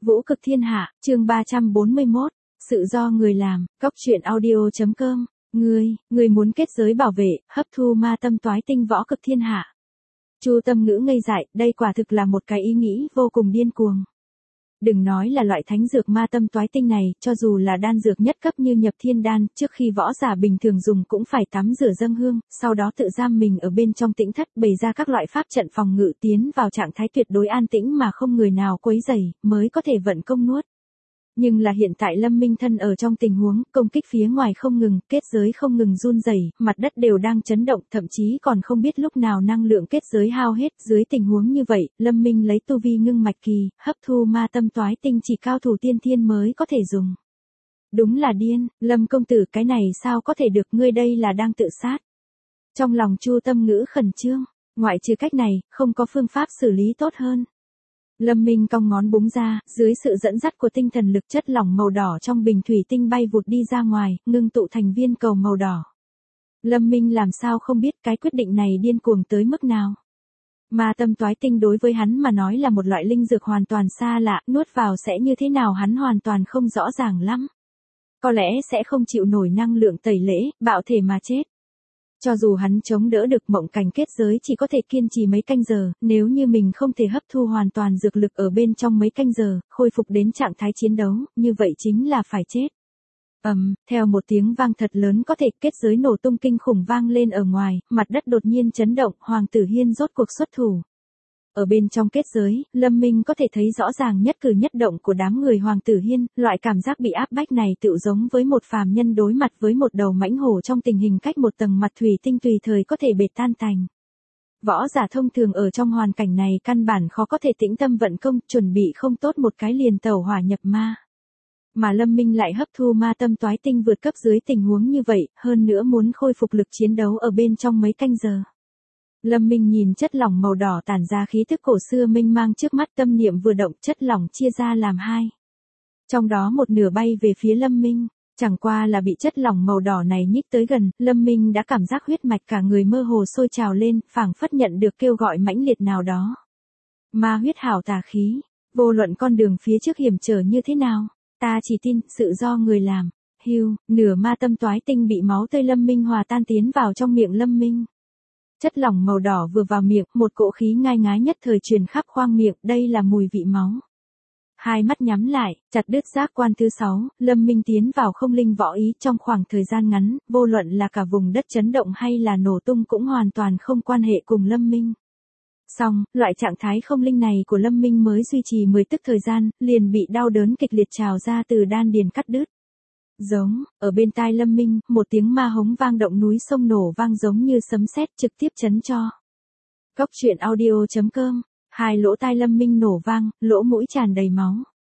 Vũ cực thiên hạ, chương 341, sự do người làm, Cóc truyện audio.com, ngươi muốn kết giới bảo vệ, hấp thu ma tâm toái tinh võ cực thiên hạ. Chu Tâm Ngữ ngây dại, đây quả thực là một cái ý nghĩ vô cùng điên cuồng. Đừng nói là loại thánh dược ma tâm toái tinh này, cho dù là đan dược nhất cấp như nhập thiên đan, trước khi võ giả bình thường dùng cũng phải tắm rửa dâng hương, sau đó tự giam mình ở bên trong tĩnh thất bày ra các loại pháp trận phòng ngự tiến vào trạng thái tuyệt đối an tĩnh mà không người nào quấy rầy, mới có thể vận công nuốt. Nhưng là hiện tại Lâm Minh thân ở trong tình huống công kích phía ngoài không ngừng, kết giới không ngừng run rẩy, mặt đất đều đang chấn động, thậm chí còn không biết lúc nào năng lượng kết giới hao hết. Dưới tình huống như vậy, Lâm Minh lấy tu vi ngưng mạch kỳ, hấp thu ma tâm toái tinh chỉ cao thủ tiên thiên mới có thể dùng. Đúng là điên, Lâm công tử, cái này sao có thể được, ngươi đây là đang tự sát. Trong lòng Chu Tâm Ngữ khẩn trương, ngoại trừ cách này, không có phương pháp xử lý tốt hơn. Lâm Minh cong ngón búng ra, dưới sự dẫn dắt của tinh thần lực, chất lỏng màu đỏ trong bình thủy tinh bay vụt đi ra ngoài, ngưng tụ thành viên cầu màu đỏ. Lâm Minh làm sao không biết cái quyết định này điên cuồng tới mức nào. Ma tâm toái tinh đối với hắn mà nói là một loại linh dược hoàn toàn xa lạ, nuốt vào sẽ như thế nào hắn hoàn toàn không rõ ràng lắm. Có lẽ sẽ không chịu nổi năng lượng tẩy lễ, bạo thể mà chết. Cho dù hắn chống đỡ được, mộng cảnh kết giới chỉ có thể kiên trì mấy canh giờ, nếu như mình không thể hấp thu hoàn toàn dược lực ở bên trong mấy canh giờ, khôi phục đến trạng thái chiến đấu, như vậy chính là phải chết. Theo một tiếng vang thật lớn, có thể kết giới nổ tung kinh khủng vang lên ở ngoài, mặt đất đột nhiên chấn động, Hoàng Tử Hiên rốt cuộc xuất thủ. Ở bên trong kết giới, Lâm Minh có thể thấy rõ ràng nhất cử nhất động của đám người Hoàng Tử Hiên, loại cảm giác bị áp bách này tựu giống với một phàm nhân đối mặt với một đầu mãnh hổ trong tình hình cách một tầng mặt thủy tinh tùy thời có thể bệt tan tành. Võ giả thông thường ở trong hoàn cảnh này căn bản khó có thể tĩnh tâm vận công, chuẩn bị không tốt một cái liền tẩu hỏa nhập ma. Mà Lâm Minh lại hấp thu ma tâm toái tinh vượt cấp dưới tình huống như vậy, hơn nữa muốn khôi phục lực chiến đấu ở bên trong mấy canh giờ. Lâm Minh nhìn chất lỏng màu đỏ tản ra khí thức cổ xưa mênh mang trước mắt, tâm niệm vừa động, chất lỏng chia ra làm hai. Trong đó một nửa bay về phía Lâm Minh, chẳng qua là bị chất lỏng màu đỏ này nhích tới gần, Lâm Minh đã cảm giác huyết mạch cả người mơ hồ sôi trào lên, phảng phất nhận được kêu gọi mãnh liệt nào đó. Ma huyết hảo tà khí, vô luận con đường phía trước hiểm trở như thế nào, ta chỉ tin sự do người làm. Hưu, nửa ma tâm toái tinh bị máu tươi Lâm Minh hòa tan tiến vào trong miệng Lâm Minh. Chất lỏng màu đỏ vừa vào miệng, một cỗ khí ngai ngái nhất thời truyền khắp khoang miệng, đây là mùi vị máu. Hai mắt nhắm lại, chặt đứt giác quan thứ 6, Lâm Minh tiến vào không linh võ ý, trong khoảng thời gian ngắn, vô luận là cả vùng đất chấn động hay là nổ tung cũng hoàn toàn không quan hệ cùng Lâm Minh. Song, loại trạng thái không linh này của Lâm Minh mới duy trì 10 tức thời gian, liền bị đau đớn kịch liệt trào ra từ đan điền cắt đứt. Giống, ở bên tai Lâm Minh, một tiếng ma hống vang động núi sông nổ vang giống như sấm sét trực tiếp chấn cho. Cóc truyện audio.com, hai lỗ tai Lâm Minh nổ vang, lỗ mũi tràn đầy máu.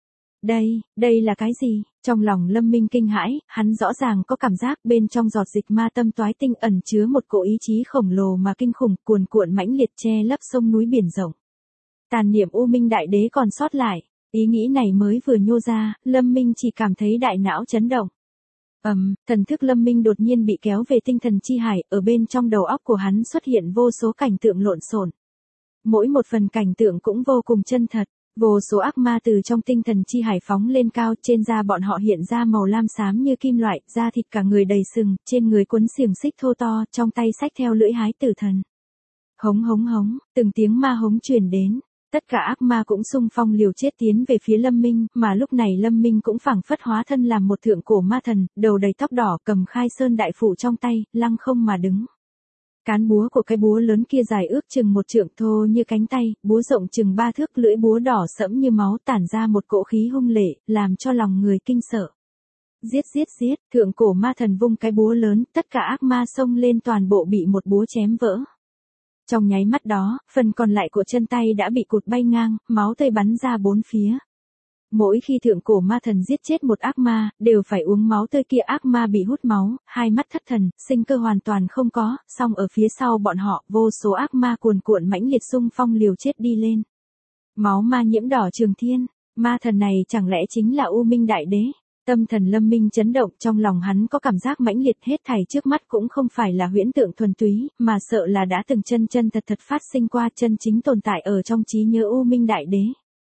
Đây là cái gì? Trong lòng Lâm Minh kinh hãi, hắn rõ ràng có cảm giác bên trong giọt dịch ma tâm toái tinh ẩn chứa một cỗ ý chí khổng lồ mà kinh khủng, cuồn cuộn mãnh liệt che lấp sông núi biển rộng. Tàn niệm U Minh Đại Đế còn sót lại. Ý nghĩ này mới vừa nhô ra, Lâm Minh chỉ cảm thấy đại não chấn động. Thần thức Lâm Minh đột nhiên bị kéo về tinh thần chi hải, ở bên trong đầu óc của hắn xuất hiện vô số cảnh tượng lộn xộn. Mỗi một phần cảnh tượng cũng vô cùng chân thật, vô số ác ma từ trong tinh thần chi hải phóng lên cao, trên da bọn họ hiện ra màu lam xám như kim loại, da thịt cả người đầy sừng, trên người quấn xiềng xích thô to, trong tay xách theo lưỡi hái tử thần. Hống hống hống, từng tiếng ma hống truyền đến. Tất cả ác ma cũng xung phong liều chết tiến về phía Lâm Minh, mà lúc này Lâm Minh cũng phảng phất hóa thân làm một thượng cổ ma thần, đầu đầy tóc đỏ, cầm khai sơn đại phủ trong tay, lăng không mà đứng. Cán búa của cái búa lớn kia dài ước chừng 1 trượng, thô như cánh tay, búa rộng chừng 3 thước, lưỡi búa đỏ sẫm như máu, tản ra một cỗ khí hung lệ, làm cho lòng người kinh sợ. Giết, thượng cổ ma thần vung cái búa lớn, tất cả ác ma xông lên toàn bộ bị một búa chém vỡ. Trong nháy mắt đó, phần còn lại của chân tay đã bị cụt bay ngang, máu tươi bắn ra bốn phía. Mỗi khi thượng cổ ma thần giết chết một ác ma, đều phải uống máu tươi kia, ác ma bị hút máu, hai mắt thất thần, sinh cơ hoàn toàn không có, song ở phía sau bọn họ, vô số ác ma cuồn cuộn mãnh liệt xung phong liều chết đi lên. Máu ma nhiễm đỏ trường thiên, ma thần này chẳng lẽ chính là U Minh Đại Đế? Tâm thần Lâm Minh chấn động, trong lòng hắn có cảm giác mãnh liệt, hết thảy trước mắt cũng không phải là huyễn tượng thuần túy, mà sợ là đã từng chân thật phát sinh qua, chân chính tồn tại ở trong trí nhớ U Minh Đại Đế.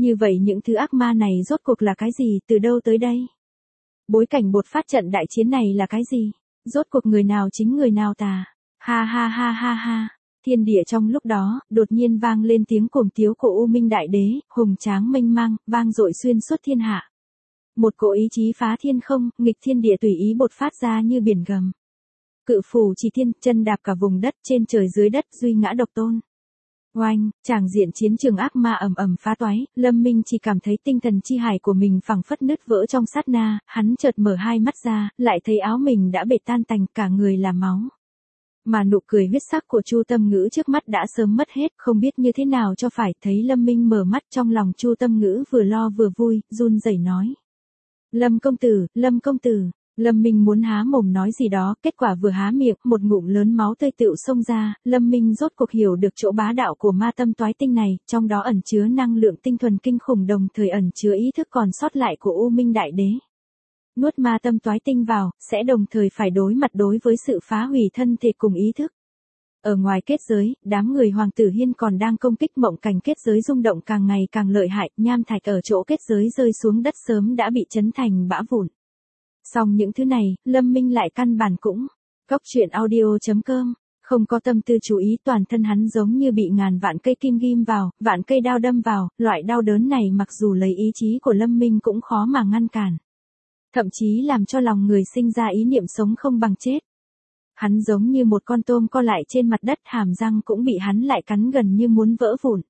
Như vậy những thứ ác ma này rốt cuộc là cái gì, từ đâu tới đây? Bối cảnh bột phát trận đại chiến này là cái gì? Rốt cuộc người nào chính người nào tà? Ha ha ha ha ha. Thiên địa trong lúc đó, đột nhiên vang lên tiếng cuồng tiếu của U Minh Đại Đế, hùng tráng mênh mang, vang dội xuyên suốt thiên hạ. Một cỗ ý chí phá thiên không, nghịch thiên địa tùy ý bột phát ra như biển gầm. Cự phủ chỉ thiên, chân đạp cả vùng đất, trên trời dưới đất, duy ngã độc tôn. Oanh, tràng diện chiến trường ác ma ầm ầm phá toái, Lâm Minh chỉ cảm thấy tinh thần chi hải của mình phẳng phất nứt vỡ trong sát na, hắn chợt mở hai mắt ra, lại thấy áo mình đã bể tan tành, cả người là máu. Mà nụ cười huyết sắc của Chu Tâm Ngữ trước mắt đã sớm mất hết, không biết như thế nào cho phải, thấy Lâm Minh mở mắt trong lòng Chu Tâm Ngữ vừa lo vừa vui, run rẩy nói. Lâm công tử, Lâm công tử. Lâm Minh muốn há mồm nói gì đó, kết quả vừa há miệng, một ngụm lớn máu tươi tựu xông ra, Lâm Minh rốt cuộc hiểu được chỗ bá đạo của ma tâm toái tinh này, trong đó ẩn chứa năng lượng tinh thuần kinh khủng đồng thời ẩn chứa ý thức còn sót lại của U Minh Đại Đế. Nuốt ma tâm toái tinh vào, sẽ đồng thời phải đối mặt đối với sự phá hủy thân thể cùng ý thức. Ở ngoài kết giới, đám người Hoàng tử Hiên còn đang công kích mộng cảnh kết giới rung động càng ngày càng lợi hại, nham thạch ở chỗ kết giới rơi xuống đất sớm đã bị chấn thành bã vụn. Xong những thứ này, Lâm Minh lại căn bản cũng. Cóc truyện audio.com, không có tâm tư chú ý, toàn thân hắn giống như bị ngàn vạn cây kim ghim vào, vạn cây đao đâm vào, loại đau đớn này mặc dù lấy ý chí của Lâm Minh cũng khó mà ngăn cản. Thậm chí làm cho lòng người sinh ra ý niệm sống không bằng chết. Hắn giống như một con tôm co lại trên mặt đất, hàm răng cũng bị hắn lại cắn gần như muốn vỡ vụn.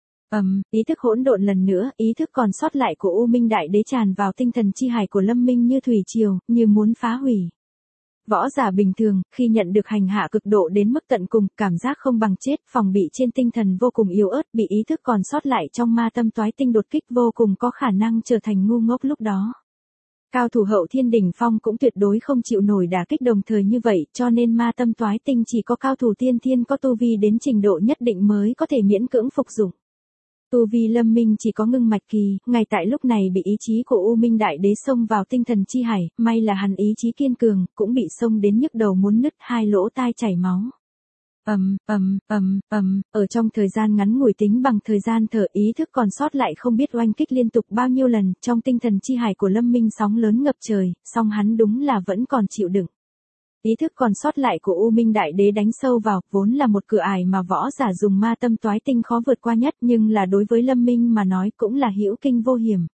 Ý thức hỗn độn lần nữa, ý thức còn sót lại của U Minh Đại Đế tràn vào tinh thần chi hải của Lâm Minh như thủy triều, như muốn phá hủy. Võ giả bình thường, khi nhận được hành hạ cực độ đến mức tận cùng, cảm giác không bằng chết, phòng bị trên tinh thần vô cùng yếu ớt, bị ý thức còn sót lại trong ma tâm toái tinh đột kích vô cùng có khả năng trở thành ngu ngốc lúc đó. Cao thủ hậu thiên đỉnh phong cũng tuyệt đối không chịu nổi đả kích đồng thời như vậy, cho nên ma tâm toái tinh chỉ có cao thủ tiên thiên có tu vi đến trình độ nhất định mới có thể miễn cưỡng phục dụng. Tu vi Lâm Minh chỉ có ngưng mạch kỳ, ngay tại lúc này bị ý chí của U Minh Đại Đế xông vào tinh thần chi hải, may là hắn ý chí kiên cường, cũng bị xông đến nhức đầu muốn nứt, hai lỗ tai chảy máu. Ở trong thời gian ngắn ngủi tính bằng thời gian thở, ý thức còn sót lại không biết oanh kích liên tục bao nhiêu lần, trong tinh thần chi hải của Lâm Minh sóng lớn ngập trời, song hắn đúng là vẫn còn chịu đựng. Ý thức còn sót lại của U Minh Đại Đế đánh sâu vào, vốn là một cửa ải mà võ giả dùng ma tâm toái tinh khó vượt qua nhất, nhưng là đối với Lâm Minh mà nói cũng là hữu kinh vô hiểm.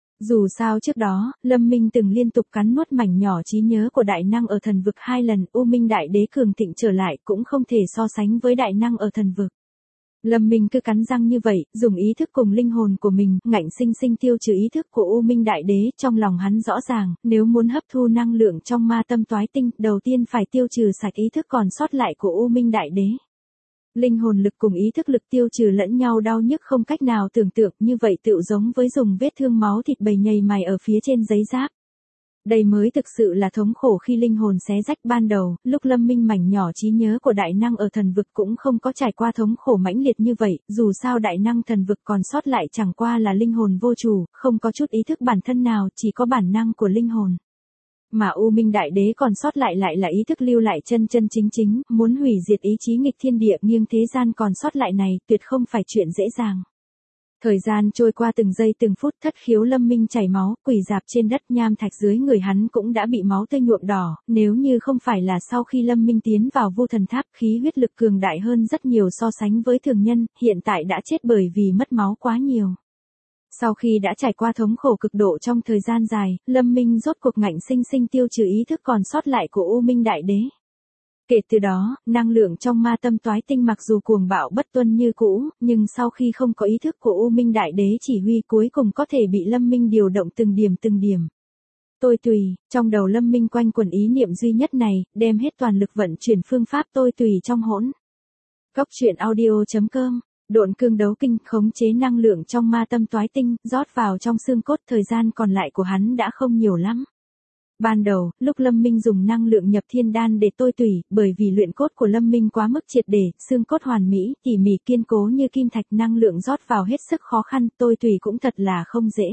Dù sao trước đó, Lâm Minh từng liên tục cắn nuốt mảnh nhỏ trí nhớ của đại năng ở thần vực 2 lần, U Minh Đại Đế cường thịnh trở lại cũng không thể so sánh với đại năng ở thần vực. Lâm Minh cứ cắn răng như vậy, dùng ý thức cùng linh hồn của mình, ngạnh sinh sinh tiêu trừ ý thức của U Minh Đại Đế, trong lòng hắn rõ ràng, nếu muốn hấp thu năng lượng trong ma tâm toái tinh, đầu tiên phải tiêu trừ sạch ý thức còn sót lại của U Minh Đại Đế. Linh hồn lực cùng ý thức lực tiêu trừ lẫn nhau đau nhức không cách nào tưởng tượng, như vậy tựu giống với dùng vết thương máu thịt bầy nhầy mày ở phía trên giấy giáp. Đây mới thực sự là thống khổ khi linh hồn xé rách ban đầu, lúc Lâm Minh mảnh nhỏ trí nhớ của đại năng ở thần vực cũng không có trải qua thống khổ mãnh liệt như vậy, dù sao đại năng thần vực còn sót lại chẳng qua là linh hồn vô chủ, không có chút ý thức bản thân nào, chỉ có bản năng của linh hồn. Mà U Minh Đại Đế còn sót lại là ý thức lưu lại chân chân chính, muốn hủy diệt ý chí nghịch thiên địa nghiêng thế gian còn sót lại này, tuyệt không phải chuyện dễ dàng. Thời gian trôi qua từng giây từng phút, thất khiếu Lâm Minh chảy máu, quỳ rạp trên đất, nham thạch dưới người hắn cũng đã bị máu tươi nhuộm đỏ, nếu như không phải là sau khi Lâm Minh tiến vào Vu Thần Tháp, khí huyết lực cường đại hơn rất nhiều so sánh với thường nhân, hiện tại đã chết bởi vì mất máu quá nhiều. Sau khi đã trải qua thống khổ cực độ trong thời gian dài, Lâm Minh rốt cuộc ngạnh sinh sinh tiêu trừ ý thức còn sót lại của U Minh Đại Đế. Kể từ đó, năng lượng trong ma tâm toái tinh mặc dù cuồng bạo bất tuân như cũ, nhưng sau khi không có ý thức của U Minh Đại Đế chỉ huy cuối cùng có thể bị Lâm Minh điều động từng điểm. Tôi tùy, trong đầu Lâm Minh quanh quẩn ý niệm duy nhất này, đem hết toàn lực vận chuyển phương pháp tôi tùy trong hỗn. Cóc truyện audio.com, độn cương đấu kinh, khống chế năng lượng trong ma tâm toái tinh, rót vào trong xương cốt, thời gian còn lại của hắn đã không nhiều lắm. Ban đầu, lúc Lâm Minh dùng năng lượng nhập thiên đan để tôi tùy, bởi vì luyện cốt của Lâm Minh quá mức triệt để, xương cốt hoàn mỹ, tỉ mỉ kiên cố như kim thạch, năng lượng rót vào hết sức khó khăn, tôi tùy cũng thật là không dễ.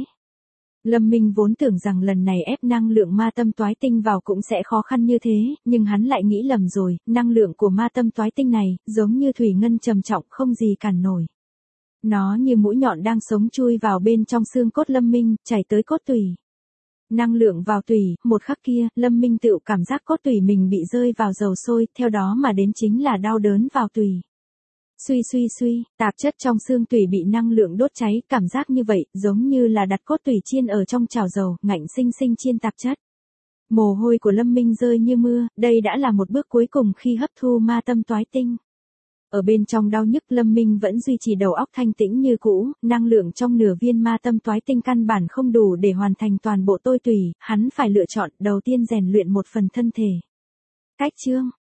Lâm Minh vốn tưởng rằng lần này ép năng lượng ma tâm toái tinh vào cũng sẽ khó khăn như thế, nhưng hắn lại nghĩ lầm rồi, năng lượng của ma tâm toái tinh này, giống như thủy ngân trầm trọng không gì cản nổi. Nó như mũi nhọn đang sống chui vào bên trong xương cốt Lâm Minh, chảy tới cốt tủy. Năng lượng vào tủy, một khắc kia, Lâm Minh tự cảm giác cốt tủy mình bị rơi vào dầu sôi, theo đó mà đến chính là đau đớn vào tủy. Suy, tạp chất trong xương tủy bị năng lượng đốt cháy, cảm giác như vậy, giống như là đặt cốt tủy chiên ở trong chảo dầu, ngạnh sinh sinh chiên tạp chất. Mồ hôi của Lâm Minh rơi như mưa, đây đã là một bước cuối cùng khi hấp thu ma tâm toái tinh. Ở bên trong đau nhức Lâm Minh vẫn duy trì đầu óc thanh tĩnh như cũ, năng lượng trong nửa viên ma tâm toái tinh căn bản không đủ để hoàn thành toàn bộ tôi tùy, hắn phải lựa chọn đầu tiên rèn luyện một phần thân thể. Cách chương